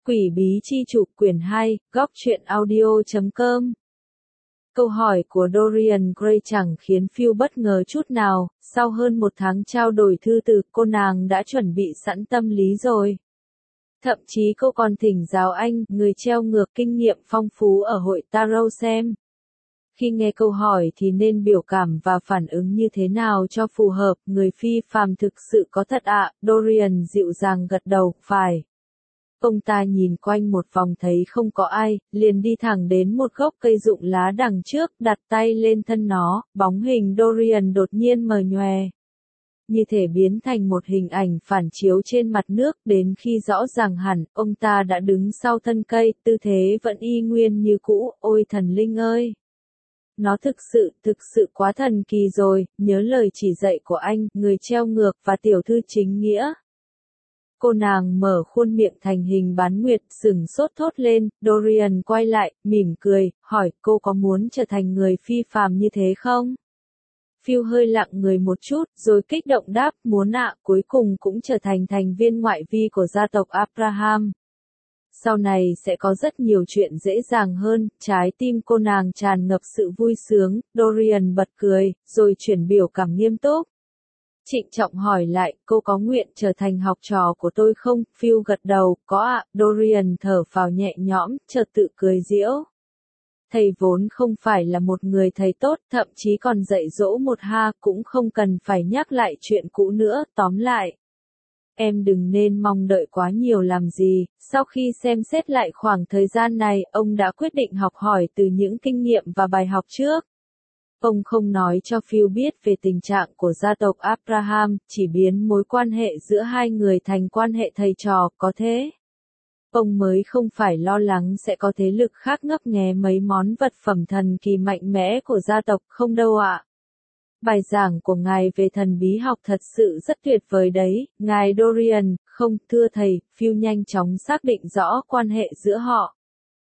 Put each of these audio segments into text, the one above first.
Quỷ bí chi chủ quyển 2, góc truyện audio.com. Câu hỏi của Dorian Gray chẳng khiến Phil bất ngờ chút nào, sau hơn một tháng trao đổi thư từ, cô nàng đã chuẩn bị sẵn tâm lý rồi. Thậm chí cô còn thỉnh giáo anh, người treo ngược kinh nghiệm phong phú ở hội Tarot xem. Khi nghe câu hỏi thì nên biểu cảm và phản ứng như thế nào cho phù hợp, người phi phàm thực sự có thật ạ, Dorian dịu dàng gật đầu, phải. Ông ta nhìn quanh một vòng thấy không có ai, liền đi thẳng đến một gốc cây rụng lá đằng trước, đặt tay lên thân nó, bóng hình Dorian đột nhiên mờ nhòe. Như thể biến thành một hình ảnh phản chiếu trên mặt nước, đến khi rõ ràng hẳn, ông ta đã đứng sau thân cây, tư thế vẫn y nguyên như cũ, ôi thần linh ơi! Nó thực sự quá thần kỳ rồi, nhớ lời chỉ dạy của anh, người treo ngược và tiểu thư chính nghĩa. Cô nàng mở khuôn miệng thành hình bán nguyệt, sừng sốt thốt lên, Dorian quay lại, mỉm cười, hỏi, cô có muốn trở thành người phi phàm như thế không? Phil hơi lặng người một chút, rồi kích động đáp, muốn ạ, cuối cùng cũng trở thành thành viên ngoại vi của gia tộc Abraham. Sau này sẽ có rất nhiều chuyện dễ dàng hơn, trái tim cô nàng tràn ngập sự vui sướng, Dorian bật cười, rồi chuyển biểu cảm nghiêm túc. Trịnh trọng hỏi lại, cô có nguyện trở thành học trò của tôi không? Phil gật đầu, có ạ, Dorian thở phào nhẹ nhõm, chợt tự cười giễu. Thầy vốn không phải là một người thầy tốt, thậm chí còn dạy dỗ một ha, cũng không cần phải nhắc lại chuyện cũ nữa, tóm lại. Em đừng nên mong đợi quá nhiều làm gì, sau khi xem xét lại khoảng thời gian này, ông đã quyết định học hỏi từ những kinh nghiệm và bài học trước. Ông không nói cho Phil biết về tình trạng của gia tộc Abraham, chỉ biến mối quan hệ giữa hai người thành quan hệ thầy trò, có thế. Ông mới không phải lo lắng sẽ có thế lực khác ngấp nghé mấy món vật phẩm thần kỳ mạnh mẽ của gia tộc, không đâu ạ. Bài giảng của ngài về thần bí học thật sự rất tuyệt vời đấy, ngài Dorian, không, thưa thầy, Phil nhanh chóng xác định rõ quan hệ giữa họ.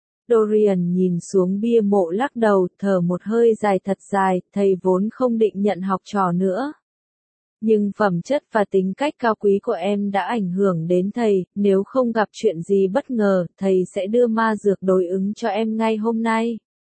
Dorian nhìn xuống bia mộ lắc đầu, thở một hơi dài thật dài, thầy vốn không định nhận học trò nữa. Nhưng phẩm chất và tính cách cao quý của em đã ảnh hưởng đến thầy, nếu không gặp chuyện gì bất ngờ, thầy sẽ đưa ma dược đối ứng cho em ngay hôm nay.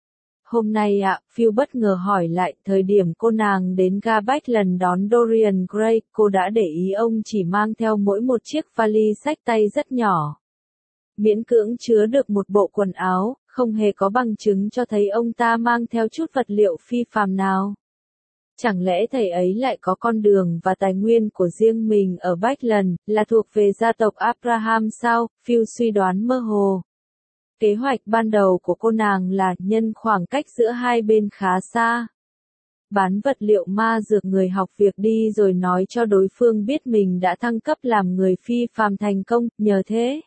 Hôm nay ạ, Phil bất ngờ hỏi lại, thời điểm cô nàng đến ga Bách lần đón Dorian Gray, cô đã để ý ông chỉ mang theo mỗi một chiếc vali xách tay rất nhỏ. Miễn cưỡng chứa được một bộ quần áo, không hề có bằng chứng cho thấy ông ta mang theo chút vật liệu phi phàm nào. Chẳng lẽ thầy ấy lại có con đường và tài nguyên của riêng mình ở Backlund, là thuộc về gia tộc Abraham sao? Phil suy đoán mơ hồ. Kế hoạch ban đầu của cô nàng là nhân khoảng cách giữa hai bên khá xa. Bán vật liệu ma dược người học việc đi rồi nói cho đối phương biết mình đã thăng cấp làm người phi phàm thành công, nhờ thế.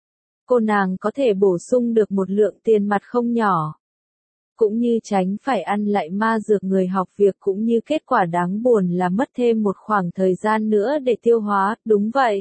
Cô nàng có thể bổ sung được một lượng tiền mặt không nhỏ. Cũng như tránh phải ăn lại ma dược người học việc cũng như kết quả đáng buồn là mất thêm một khoảng thời gian nữa để tiêu hóa, đúng vậy.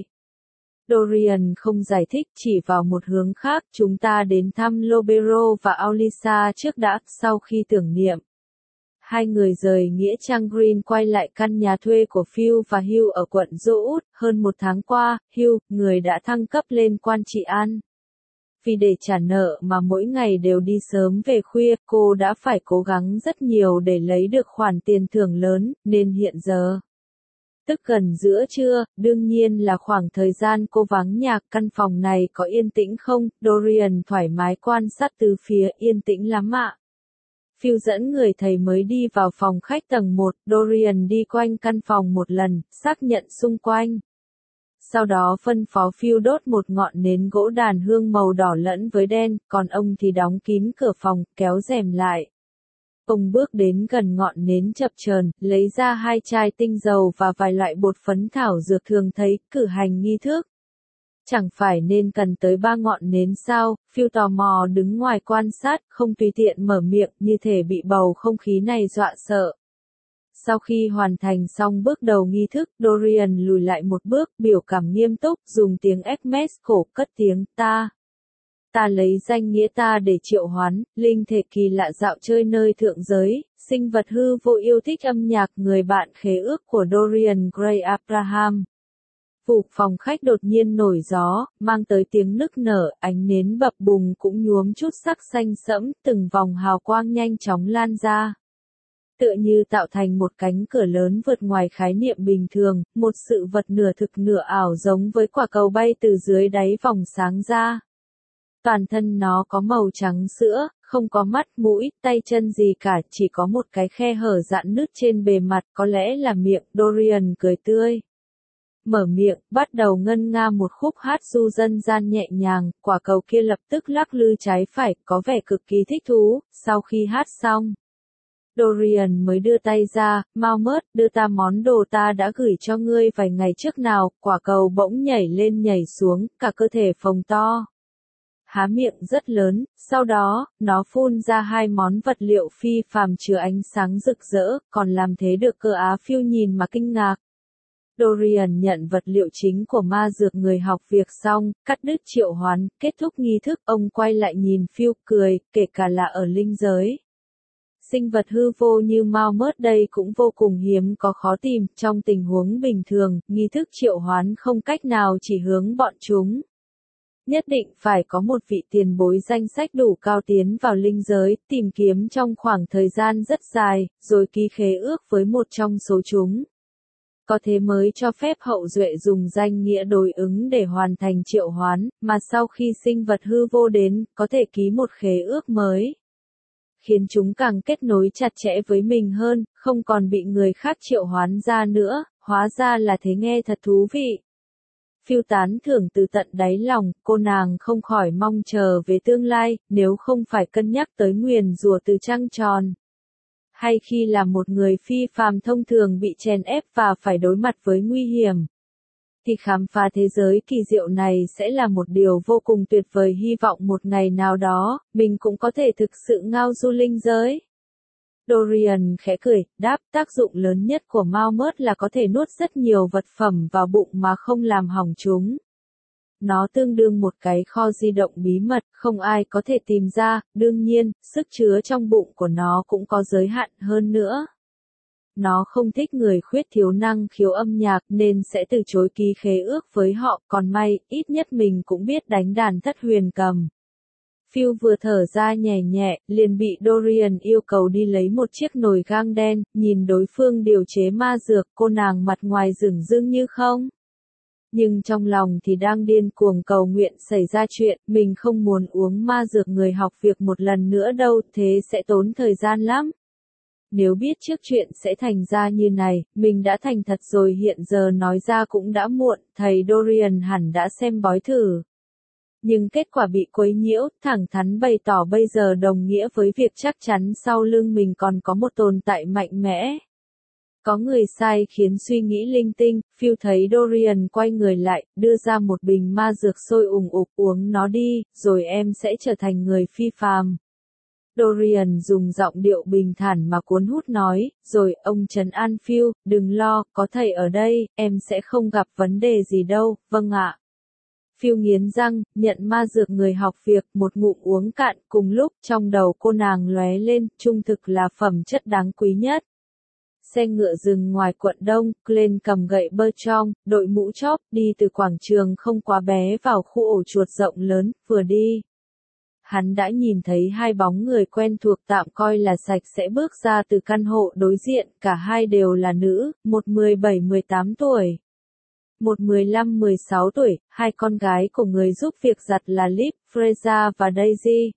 Dorian không giải thích, chỉ vào một hướng khác, chúng ta đến thăm Lobero và Aulisa trước đã, sau khi tưởng niệm. Hai người rời Nghĩa Trang Green quay lại căn nhà thuê của Phil và Hugh ở quận Dỗ, hơn một tháng qua, Hugh, người đã thăng cấp lên quan trị an. Vì để trả nợ mà mỗi ngày đều đi sớm về khuya, cô đã phải cố gắng rất nhiều để lấy được khoản tiền thưởng lớn, nên hiện giờ. Tức gần giữa trưa, đương nhiên là khoảng thời gian cô vắng nhà, căn phòng này có yên tĩnh không? Dorian thoải mái quan sát từ phía, yên tĩnh lắm ạ. Phil dẫn người thầy mới đi vào phòng khách tầng 1, Dorian đi quanh căn phòng một lần, xác nhận xung quanh. Sau đó phân phó Phil đốt một ngọn nến gỗ đàn hương màu đỏ lẫn với đen, còn ông thì đóng kín cửa phòng, kéo rèm lại. Ông bước đến gần ngọn nến chập chờn, lấy ra 2 chai tinh dầu và vài loại bột phấn thảo dược thường thấy, cử hành nghi thức. Chẳng phải nên cần tới 3 ngọn nến sao? Phil tò mò đứng ngoài quan sát, không tùy tiện mở miệng, như thể bị bầu không khí này dọa sợ. Sau khi hoàn thành xong bước đầu nghi thức, Dorian lùi lại một bước, biểu cảm nghiêm túc, dùng tiếng Hermes cổ cất tiếng, ta lấy danh nghĩa ta để triệu hoán, linh thể kỳ lạ dạo chơi nơi thượng giới, sinh vật hư vô yêu thích âm nhạc, người bạn khế ước của Dorian Gray Abraham. Vụt phòng khách đột nhiên nổi gió, mang tới tiếng nức nở, ánh nến bập bùng cũng nhuốm chút sắc xanh sẫm, từng vòng hào quang nhanh chóng lan ra. Tựa như tạo thành một cánh cửa lớn vượt ngoài khái niệm bình thường, một sự vật nửa thực nửa ảo giống với quả cầu bay từ dưới đáy vòng sáng ra. Toàn thân nó có màu trắng sữa, không có mắt, mũi, tay chân gì cả, chỉ có một cái khe hở rạn nứt trên bề mặt, có lẽ là miệng. Dorian cười tươi. Mở miệng, bắt đầu ngân nga một khúc hát ru dân gian nhẹ nhàng, quả cầu kia lập tức lắc lư trái phải, có vẻ cực kỳ thích thú. Sau khi hát xong, Dorian mới đưa tay ra, mau mớt, đưa ta món đồ ta đã gửi cho ngươi vài ngày trước nào. Quả cầu bỗng nhảy lên nhảy xuống, cả cơ thể phồng to. Há miệng rất lớn, sau đó, nó phun ra hai món vật liệu phi phàm chứa ánh sáng rực rỡ, còn làm thế được cơ á phiêu nhìn mà kinh ngạc. Dorian nhận vật liệu chính của ma dược người học việc xong, cắt đứt triệu hoán, kết thúc nghi thức, ông quay lại nhìn Phil cười, kể cả là ở linh giới. Sinh vật hư vô như Mao Mớt đây cũng vô cùng hiếm có khó tìm, trong tình huống bình thường, nghi thức triệu hoán không cách nào chỉ hướng bọn chúng. Nhất định phải có một vị tiền bối danh sách đủ cao tiến vào linh giới, tìm kiếm trong khoảng thời gian rất dài, rồi ký khế ước với một trong số chúng. Có thế mới cho phép hậu duệ dùng danh nghĩa đối ứng để hoàn thành triệu hoán, mà sau khi sinh vật hư vô đến, có thể ký một khế ước mới. Khiến chúng càng kết nối chặt chẽ với mình hơn, không còn bị người khác triệu hoán ra nữa, hóa ra là thế, nghe thật thú vị. Phiêu tán thưởng từ tận đáy lòng, cô nàng không khỏi mong chờ về tương lai, nếu không phải cân nhắc tới nguyền rủa từ trăng tròn. Hay khi là một người phi phàm thông thường bị chèn ép và phải đối mặt với nguy hiểm. Thì khám phá thế giới kỳ diệu này sẽ là một điều vô cùng tuyệt vời, hy vọng một ngày nào đó, mình cũng có thể thực sự ngao du linh giới. Dorian khẽ cười, đáp, tác dụng lớn nhất của Mao Mớt là có thể nuốt rất nhiều vật phẩm vào bụng mà không làm hỏng chúng. Nó tương đương một cái kho di động bí mật, không ai có thể tìm ra, đương nhiên, sức chứa trong bụng của nó cũng có giới hạn hơn nữa. Nó không thích người khuyết thiếu năng khiếu âm nhạc nên sẽ từ chối ký khế ước với họ, còn may, ít nhất mình cũng biết đánh đàn thất huyền cầm. Phil vừa thở ra nhẹ nhẹ, liền bị Dorian yêu cầu đi lấy một chiếc nồi gang đen, nhìn đối phương điều chế ma dược, cô nàng mặt ngoài dửng dưng như không. Nhưng trong lòng thì đang điên cuồng cầu nguyện xảy ra chuyện, mình không muốn uống ma dược người học việc một lần nữa đâu, thế sẽ tốn thời gian lắm. Nếu biết trước chuyện sẽ thành ra như này, mình đã thành thật rồi, hiện giờ nói ra cũng đã muộn, thầy Dorian hẳn đã xem bói thử. Nhưng kết quả bị quấy nhiễu, thẳng thắn bày tỏ bây giờ đồng nghĩa với việc chắc chắn sau lưng mình còn có một tồn tại mạnh mẽ. Có người sai khiến suy nghĩ linh tinh, Phil thấy Dorian quay người lại, đưa ra một bình ma dược sôi ùng ục, uống nó đi, rồi em sẽ trở thành người phi phàm. Dorian dùng giọng điệu bình thản mà cuốn hút nói, rồi ông trấn an Phil, đừng lo, có thầy ở đây, em sẽ không gặp vấn đề gì đâu, vâng ạ. Phil nghiến răng, nhận ma dược người học việc, một ngụm uống cạn, cùng lúc trong đầu cô nàng lóe lên, trung thực là phẩm chất đáng quý nhất. Xe ngựa dừng ngoài quận Đông, Glenn cầm gậy bơ trong, đội mũ chóp, đi từ quảng trường không quá bé vào khu ổ chuột rộng lớn, vừa đi. Hắn đã nhìn thấy hai bóng người quen thuộc tạm coi là sạch sẽ bước ra từ căn hộ đối diện, cả hai đều là nữ, một 17-18 tuổi. Một 15-16 tuổi, hai con gái của người giúp việc giặt là Liv, Freya và Daisy.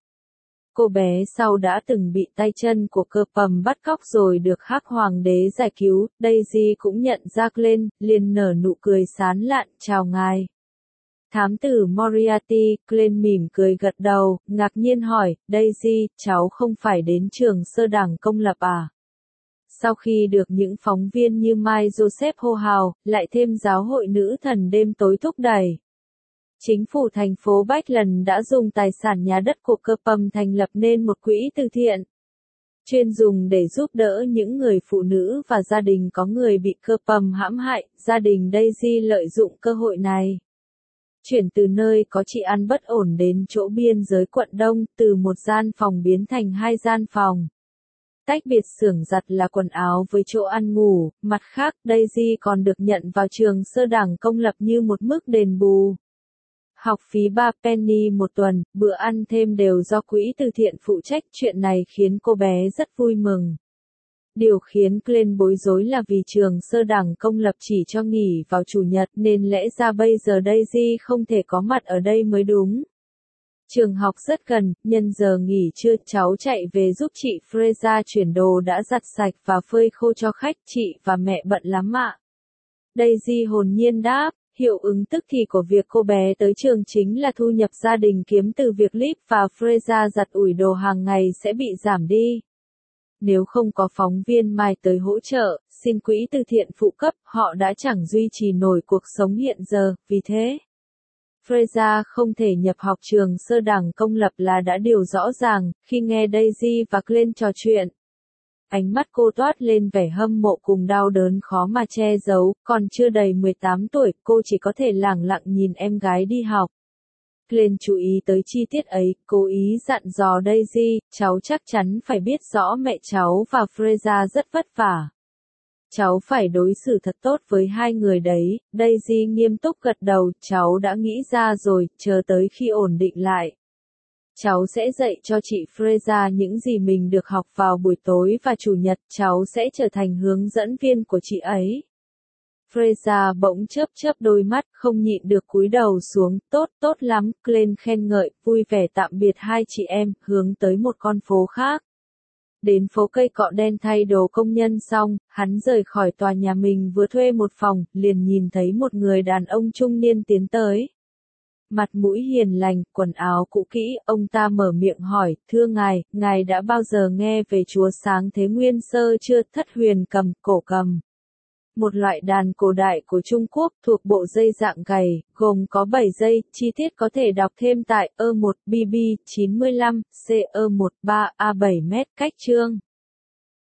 Cô bé sau đã từng bị tay chân của cơ pầm bắt cóc rồi được Hắc Hoàng đế giải cứu, Daisy cũng nhận ra Glenn, liền nở nụ cười sán lạn, chào ngài. Thám tử Moriarty, Glenn mỉm cười gật đầu, ngạc nhiên hỏi, Daisy, cháu không phải đến trường sơ đẳng công lập à? Sau khi được những phóng viên như Mike Joseph hô hào, lại thêm giáo hội nữ thần đêm tối thúc đẩy. Chính phủ thành phố Bachland đã dùng tài sản nhà đất của cơ pầm thành lập nên một quỹ từ thiện, chuyên dùng để giúp đỡ những người phụ nữ và gia đình có người bị cơ pầm hãm hại. Gia đình Daisy lợi dụng cơ hội này, chuyển từ nơi có trị an bất ổn đến chỗ biên giới quận Đông, từ một gian phòng biến thành hai gian phòng. tách biệt xưởng giặt là quần áo với chỗ ăn ngủ, mặt khác Daisy còn được nhận vào trường sơ đẳng công lập như một mức đền bù. Học phí 3 penny một tuần, bữa ăn thêm đều do quỹ từ thiện phụ trách, chuyện này khiến cô bé rất vui mừng. Điều khiến Glenn bối rối là vì trường sơ đẳng công lập chỉ cho nghỉ vào chủ nhật nên lẽ ra bây giờ Daisy không thể có mặt ở đây mới đúng. Trường học rất gần, nhân giờ nghỉ trưa cháu chạy về giúp chị Fraser chuyển đồ đã giặt sạch và phơi khô cho khách, chị và mẹ bận lắm ạ. Daisy hồn nhiên đáp, hiệu ứng tức thì của việc cô bé tới trường chính là thu nhập gia đình kiếm từ việc Liv và Fraser giặt ủi đồ hàng ngày sẽ bị giảm đi. Nếu không có phóng viên Mai tới hỗ trợ, xin quỹ từ thiện phụ cấp, họ đã chẳng duy trì nổi cuộc sống hiện giờ, vì thế. Fraser không thể nhập học trường sơ đẳng công lập là đã điều rõ ràng, khi nghe Daisy và Glenn trò chuyện. Ánh mắt cô toát lên vẻ hâm mộ cùng đau đớn khó mà che giấu, còn chưa đầy 18 tuổi, cô chỉ có thể lẳng lặng nhìn em gái đi học. Glenn chú ý tới chi tiết ấy, cố ý dặn dò Daisy, cháu chắc chắn phải biết rõ mẹ cháu và Fraser rất vất vả. Cháu phải đối xử thật tốt với hai người đấy, Daisy nghiêm túc gật đầu, cháu đã nghĩ ra rồi, chờ tới khi ổn định lại. Cháu sẽ dạy cho chị Fraser những gì mình được học vào buổi tối và chủ nhật, cháu sẽ trở thành hướng dẫn viên của chị ấy. Fraser bỗng chớp đôi mắt, không nhịn được cúi đầu xuống, tốt lắm, Glenn khen ngợi, vui vẻ tạm biệt hai chị em, hướng tới một con phố khác. Đến phố cây cọ đen thay đồ công nhân xong, hắn rời khỏi tòa nhà mình vừa thuê một phòng, liền nhìn thấy một người đàn ông trung niên tiến tới. Mặt mũi hiền lành, quần áo cũ kỹ, ông ta mở miệng hỏi, thưa ngài đã bao giờ nghe về chúa Sáng Thế Nguyên Sơ chưa? Thất huyền cầm, cổ cầm. Một loại đàn cổ đại của Trung Quốc thuộc bộ dây dạng gầy, gồm có 7 dây, chi tiết có thể đọc thêm tại E1 BB 95 CE13 A7 m cách chương.